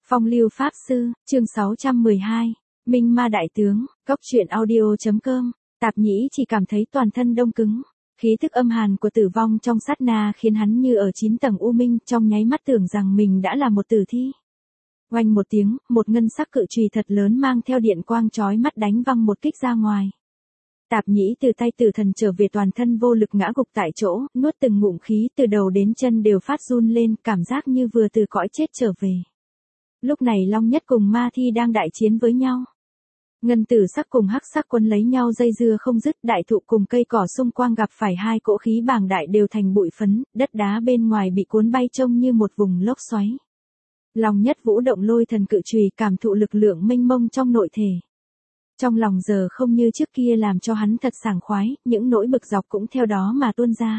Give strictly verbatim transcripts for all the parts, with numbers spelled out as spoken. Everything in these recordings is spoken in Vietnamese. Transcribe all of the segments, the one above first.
Phong lưu Pháp Sư, chương sáu trăm mười hai, Minh Ma Đại Tướng, Cốc truyện audio.com, Tạp Nhĩ chỉ cảm thấy toàn thân đông cứng. Khí thức âm hàn của tử vong trong sát na khiến hắn như ở chín tầng u minh, trong nháy mắt tưởng rằng mình đã là một tử thi. Oanh một tiếng, một ngân sắc cự chùy thật lớn mang theo điện quang chói mắt đánh văng một kích ra ngoài. Tạp Nhĩ từ tay tử thần trở về toàn thân vô lực ngã gục tại chỗ, nuốt từng ngụm khí từ đầu đến chân đều phát run lên, cảm giác như vừa từ cõi chết trở về. Lúc này Long Nhất cùng Ma Thi đang đại chiến với nhau. Ngân tử sắc cùng hắc sắc quấn lấy nhau dây dưa không dứt, đại thụ cùng cây cỏ xung quanh gặp phải hai cỗ khí bàng đại đều thành bụi phấn, đất đá bên ngoài bị cuốn bay trông như một vùng lốc xoáy. Long Nhất vũ động lôi thần cự chùy, cảm thụ lực lượng mênh mông trong nội thể. Trong lòng giờ không như trước kia làm cho hắn thật sảng khoái, những nỗi bực dọc cũng theo đó mà tuôn ra.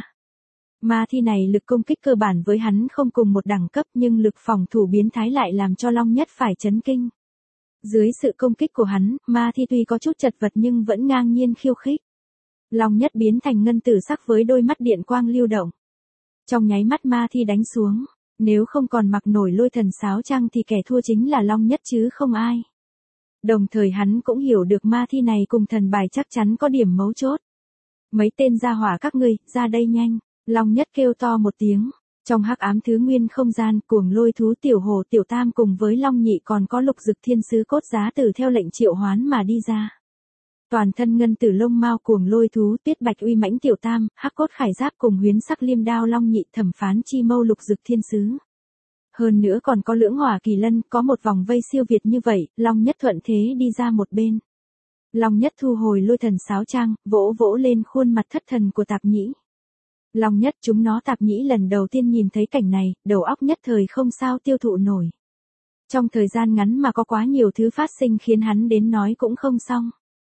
Ma Thi này lực công kích cơ bản với hắn không cùng một đẳng cấp, nhưng lực phòng thủ biến thái lại làm cho Long Nhất phải chấn kinh. Dưới sự công kích của hắn, Ma Thi tuy có chút chật vật nhưng vẫn ngang nhiên khiêu khích. Long Nhất biến thành ngân tử sắc với đôi mắt điện quang lưu động. Trong nháy mắt Ma Thi đánh xuống, nếu không còn mặc nổi lôi thần sáo trang thì kẻ thua chính là Long Nhất chứ không ai. Đồng thời hắn cũng hiểu được Ma Thi này cùng thần bài chắc chắn có điểm mấu chốt. Mấy tên gia hỏa các ngươi, ra đây nhanh. Long Nhất kêu to một tiếng. Trong hắc ám thứ nguyên không gian, cuồng lôi thú tiểu hồ tiểu tam cùng với Long Nhị còn có lục dực thiên sứ cốt giá tử theo lệnh triệu hoán mà đi ra. Toàn thân ngân tử lông mao cuồng lôi thú, tuyết bạch uy mãnh tiểu tam, hắc cốt khải giáp cùng huyến sắc liêm đao Long Nhị, thẩm phán chi mâu lục dực thiên sứ. Hơn nữa còn có lưỡng hỏa kỳ lân, có một vòng vây siêu việt như vậy, Long Nhất thuận thế đi ra một bên. Long Nhất thu hồi lôi thần sáo trang, vỗ vỗ lên khuôn mặt thất thần của Tạp Nhĩ. Long Nhất chúng nó Tạp Nhĩ lần đầu tiên nhìn thấy cảnh này, đầu óc nhất thời không sao tiêu thụ nổi. Trong thời gian ngắn mà có quá nhiều thứ phát sinh khiến hắn đến nói cũng không xong.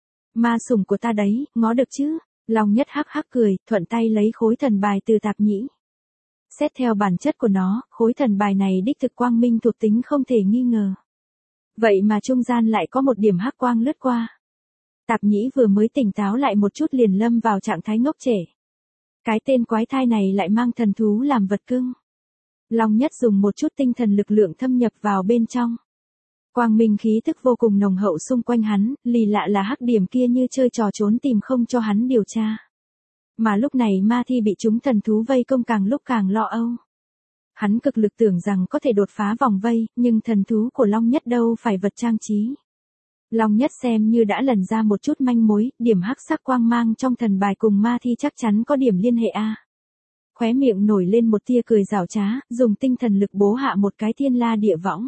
Ma sủng của ta đấy, ngó được chứ? Long Nhất hắc hắc cười, thuận tay lấy khối thần bài từ Tạp Nhĩ. Xét theo bản chất của nó, khối thần bài này đích thực quang minh thuộc tính không thể nghi ngờ. Vậy mà trung gian lại có một điểm hắc quang lướt qua. Tạp Nhĩ vừa mới tỉnh táo lại một chút liền lâm vào trạng thái ngốc trẻ. Cái tên quái thai này lại mang thần thú làm vật cưng. Long Nhất dùng một chút tinh thần lực lượng thâm nhập vào bên trong. Quang minh khí tức vô cùng nồng hậu xung quanh hắn, lì lạ là hắc điểm kia như chơi trò trốn tìm không cho hắn điều tra. Mà lúc này Ma Thi bị chúng thần thú vây công càng lúc càng lo âu. Hắn cực lực tưởng rằng có thể đột phá vòng vây, nhưng thần thú của Long Nhất đâu phải vật trang trí. Long Nhất xem như đã lần ra một chút manh mối, điểm hắc sắc quang mang trong thần bài cùng Ma Thi chắc chắn có điểm liên hệ a. Khóe miệng nổi lên một tia cười giảo trá, dùng tinh thần lực bố hạ một cái thiên la địa võng.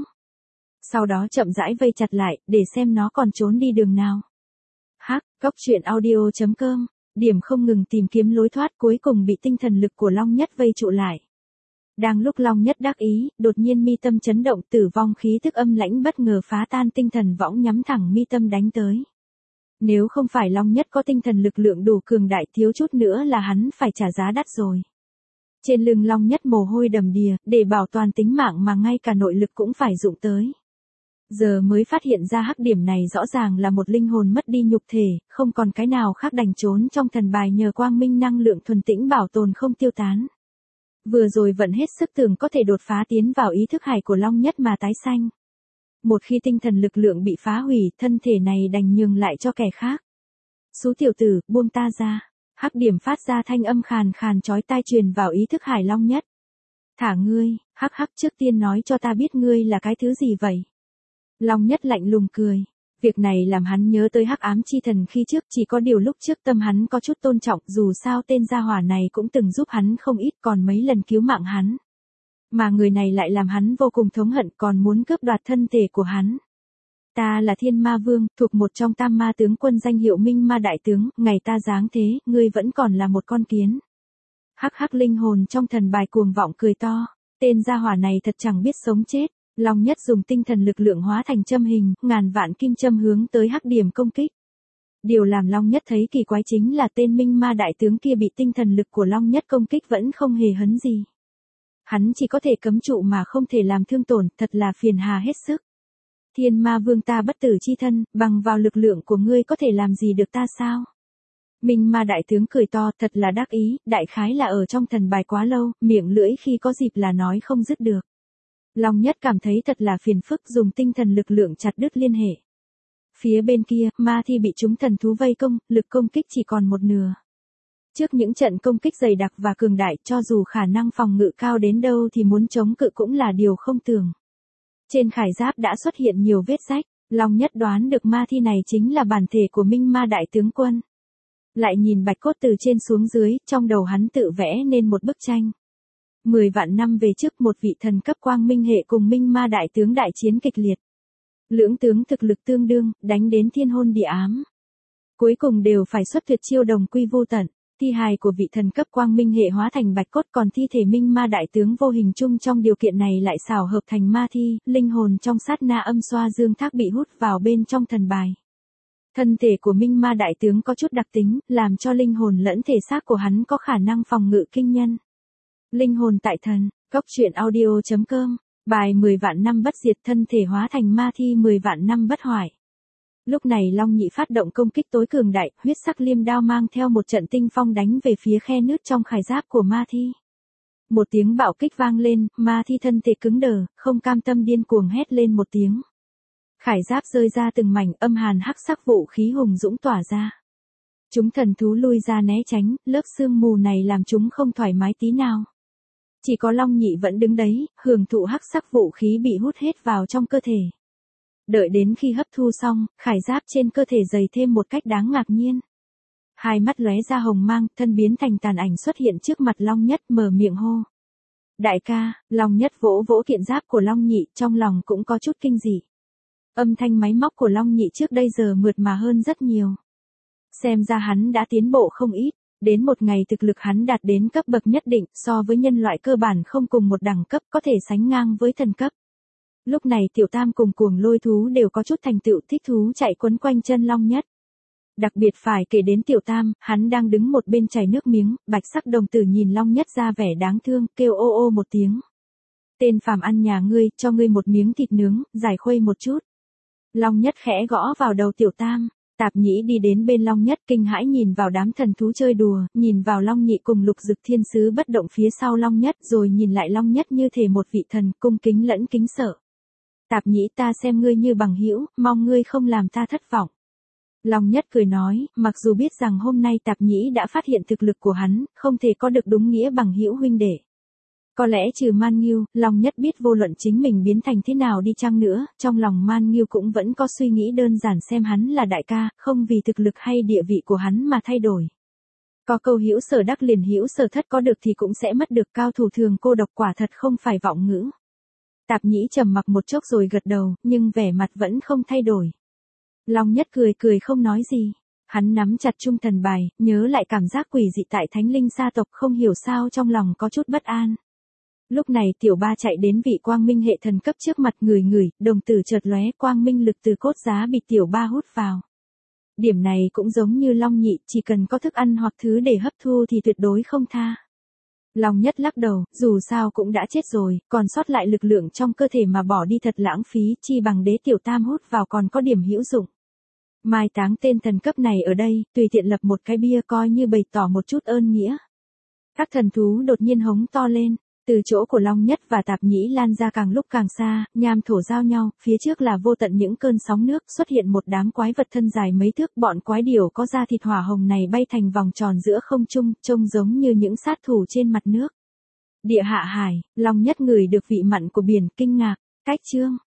Sau đó chậm rãi vây chặt lại, để xem nó còn trốn đi đường nào. Hắc, Cốc truyện audio.com, điểm không ngừng tìm kiếm lối thoát, cuối cùng bị tinh thần lực của Long Nhất vây trụ lại. Đang lúc Long Nhất đắc ý, đột nhiên mi tâm chấn động, tử vong khí thức âm lãnh bất ngờ phá tan tinh thần võng nhắm thẳng mi tâm đánh tới. Nếu không phải Long Nhất có tinh thần lực lượng đủ cường đại, thiếu chút nữa là hắn phải trả giá đắt rồi. Trên lưng Long Nhất mồ hôi đầm đìa, để bảo toàn tính mạng mà ngay cả nội lực cũng phải dụng tới. Giờ mới phát hiện ra hắc điểm này rõ ràng là một linh hồn mất đi nhục thể, không còn cái nào khác đành trốn trong thần bài nhờ quang minh năng lượng thuần tĩnh bảo tồn không tiêu tán. Vừa rồi vẫn hết sức tưởng có thể đột phá tiến vào ý thức hải của Long Nhất mà tái sanh. Một khi tinh thần lực lượng bị phá hủy, thân thể này đành nhường lại cho kẻ khác. Xú tiểu tử, buông ta ra. Hắc điểm phát ra thanh âm khàn khàn chói tai truyền vào ý thức hải Long Nhất. Thả ngươi, hắc hắc, trước tiên nói cho ta biết ngươi là cái thứ gì vậy? Long Nhất lạnh lùng cười. Việc này làm hắn nhớ tới hắc ám chi thần khi trước, chỉ có điều lúc trước tâm hắn có chút tôn trọng, dù sao tên gia hỏa này cũng từng giúp hắn không ít, còn mấy lần cứu mạng hắn. Mà người này lại làm hắn vô cùng thống hận, còn muốn cướp đoạt thân thể của hắn. Ta là Thiên Ma Vương, thuộc một trong tam ma tướng quân danh hiệu Minh Ma Đại Tướng, ngày ta giáng thế, ngươi vẫn còn là một con kiến. Hắc hắc linh hồn trong thần bài cuồng vọng cười to, tên gia hỏa này thật chẳng biết sống chết. Long Nhất dùng tinh thần lực lượng hóa thành châm hình, ngàn vạn kim châm hướng tới hắc điểm công kích. Điều làm Long Nhất thấy kỳ quái chính là tên Minh Ma Đại Tướng kia bị tinh thần lực của Long Nhất công kích vẫn không hề hấn gì. Hắn chỉ có thể cấm trụ mà không thể làm thương tổn, thật là phiền hà hết sức. Thiên Ma Vương ta bất tử chi thân, bằng vào lực lượng của ngươi có thể làm gì được ta sao? Minh Ma Đại Tướng cười to, thật là đắc ý, đại khái là ở trong thần bài quá lâu, miệng lưỡi khi có dịp là nói không dứt được. Long Nhất cảm thấy thật là phiền phức, dùng tinh thần lực lượng chặt đứt liên hệ. Phía bên kia, Ma Thi bị chúng thần thú vây công, lực công kích chỉ còn một nửa. Trước những trận công kích dày đặc và cường đại, cho dù khả năng phòng ngự cao đến đâu thì muốn chống cự cũng là điều không tưởng. Trên khải giáp đã xuất hiện nhiều vết rách, Long Nhất đoán được Ma Thi này chính là bản thể của Minh Ma Đại Tướng Quân. Lại nhìn bạch cốt từ trên xuống dưới, trong đầu hắn tự vẽ nên một bức tranh. Mười vạn năm về trước, một vị thần cấp quang minh hệ cùng Minh Ma Đại Tướng đại chiến kịch liệt. Lưỡng tướng thực lực tương đương, đánh đến thiên hôn địa ám. Cuối cùng đều phải xuất tuyệt chiêu đồng quy vô tận. Thi hài của vị thần cấp quang minh hệ hóa thành bạch cốt, còn thi thể Minh Ma Đại Tướng vô hình chung trong điều kiện này lại xảo hợp thành ma thi, linh hồn trong sát na âm xoa dương thác bị hút vào bên trong thần bài. Thân thể của Minh Ma Đại Tướng có chút đặc tính, làm cho linh hồn lẫn thể xác của hắn có khả năng phòng ngự kinh nhân. Linh hồn tại thần, cốc truyện audio chấm com, bài mười vạn năm bất diệt, thân thể hóa thành ma thi mười vạn năm bất hoại. Lúc này Long Nhị phát động công kích tối cường đại, huyết sắc liêm đao mang theo một trận tinh phong đánh về phía khe nứt trong khải giáp của ma thi. Một tiếng bạo kích vang lên, ma thi thân thể cứng đờ, không cam tâm điên cuồng hét lên một tiếng. Khải giáp rơi ra từng mảnh, âm hàn hắc sắc vũ khí hùng dũng tỏa ra. Chúng thần thú lui ra né tránh, lớp sương mù này làm chúng không thoải mái tí nào. Chỉ có Long Nhị vẫn đứng đấy, hưởng thụ hắc sắc vũ khí bị hút hết vào trong cơ thể. Đợi đến khi hấp thu xong, khải giáp trên cơ thể dày thêm một cách đáng ngạc nhiên. Hai mắt lóe ra hồng mang, thân biến thành tàn ảnh xuất hiện trước mặt Long Nhất, mở miệng hô. Đại ca, Long Nhất vỗ vỗ kiện giáp của Long Nhị, trong lòng cũng có chút kinh dị. Âm thanh máy móc của Long Nhị trước đây giờ mượt mà hơn rất nhiều. Xem ra hắn đã tiến bộ không ít, đến một ngày thực lực hắn đạt đến cấp bậc nhất định, so với nhân loại cơ bản không cùng một đẳng cấp, có thể sánh ngang với thần cấp. Lúc này Tiểu Tam cùng Cuồng Lôi thú đều có chút thành tựu, thích thú chạy quấn quanh chân Long Nhất. Đặc biệt phải kể đến Tiểu Tam, hắn đang đứng một bên chảy nước miếng, bạch sắc đồng tử nhìn Long Nhất ra vẻ đáng thương, kêu ô ô một tiếng. Tên phàm ăn nhà ngươi, cho ngươi một miếng thịt nướng, giải khuây một chút. Long Nhất khẽ gõ vào đầu Tiểu Tam. Tạp Nhĩ đi đến bên Long Nhất, kinh hãi nhìn vào đám thần thú chơi đùa, nhìn vào Long Nhị cùng Lục Dực Thiên Sứ bất động phía sau Long Nhất, rồi nhìn lại Long Nhất như thể một vị thần, cung kính lẫn kính sợ. Tạp Nhĩ, ta xem ngươi như bằng hữu, mong ngươi không làm ta thất vọng. Long Nhất cười nói, mặc dù biết rằng hôm nay Tạp Nhĩ đã phát hiện thực lực của hắn, không thể có được đúng nghĩa bằng hữu huynh đệ. Có lẽ trừ Man Ngưu, Long Nhất biết vô luận chính mình biến thành thế nào đi chăng nữa, trong lòng Man Ngưu cũng vẫn có suy nghĩ đơn giản xem hắn là đại ca, không vì thực lực hay địa vị của hắn mà thay đổi. Có câu hữu sở đắc liền hữu sở thất, có được thì cũng sẽ mất được, cao thủ thường cô độc quả thật không phải vọng ngữ. Tạp Nhĩ trầm mặc một chốc rồi gật đầu, nhưng vẻ mặt vẫn không thay đổi. Long Nhất cười cười không nói gì. Hắn nắm chặt trung thần bài, nhớ lại cảm giác quỷ dị tại Thánh Linh Sa tộc, không hiểu sao trong lòng có chút bất an. Lúc này Tiểu Ba chạy đến vị quang minh hệ thần cấp trước mặt, ngửi ngửi, đồng tử chợt lóe, quang minh lực từ cốt giá bị Tiểu Ba hút vào. Điểm này cũng giống như Long Nhị, chỉ cần có thức ăn hoặc thứ để hấp thu thì tuyệt đối không tha. Long Nhất lắc đầu, dù sao cũng đã chết rồi, còn sót lại lực lượng trong cơ thể mà bỏ đi thật lãng phí, chi bằng đế Tiểu Tam hút vào còn có điểm hữu dụng. Mai táng tên thần cấp này ở đây, tùy tiện lập một cái bia coi như bày tỏ một chút ơn nghĩa. Các thần thú đột nhiên hống to lên. Từ chỗ của Long Nhất và Tạp Nhĩ lan ra càng lúc càng xa, nham thổ giao nhau, phía trước là vô tận những cơn sóng nước, xuất hiện một đám quái vật thân dài mấy thước, bọn quái điểu có da thịt hỏa hồng này bay thành vòng tròn giữa không trung, trông giống như những sát thủ trên mặt nước. Địa hạ hải, Long Nhất ngửi được vị mặn của biển, kinh ngạc, cách chương.